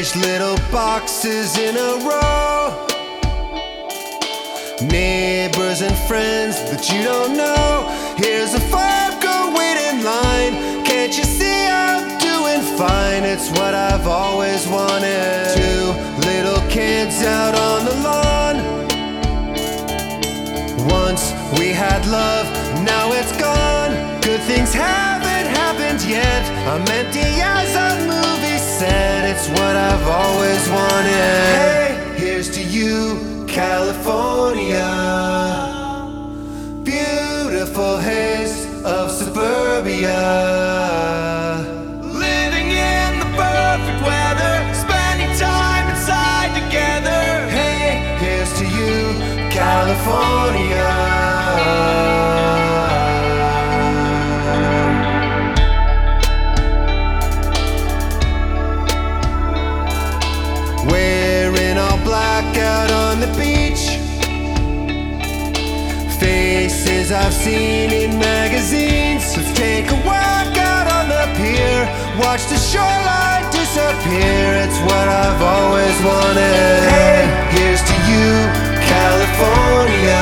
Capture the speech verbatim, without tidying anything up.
Arrange little boxes in a row. Neighbors and friends that you don't know. Here's a five-girl wait in line. Can't you see I'm doing fine? It's what I've always wanted. Two little kids out on the lawn. Once we had love, now it's gone. Good things haven't happened yet. I'm empty as a movie set. It's what I've always wanted. Hey, here's to you, California. Beautiful haze of suburbia. Living in the perfect weather, spending time inside together. Hey, here's to you, California. Wearing all black out on the beach. Faces I've seen in magazines. Let's take a walk out on the pier. Watch the shoreline disappear. It's what I've always wanted. Hey, here's to you, California.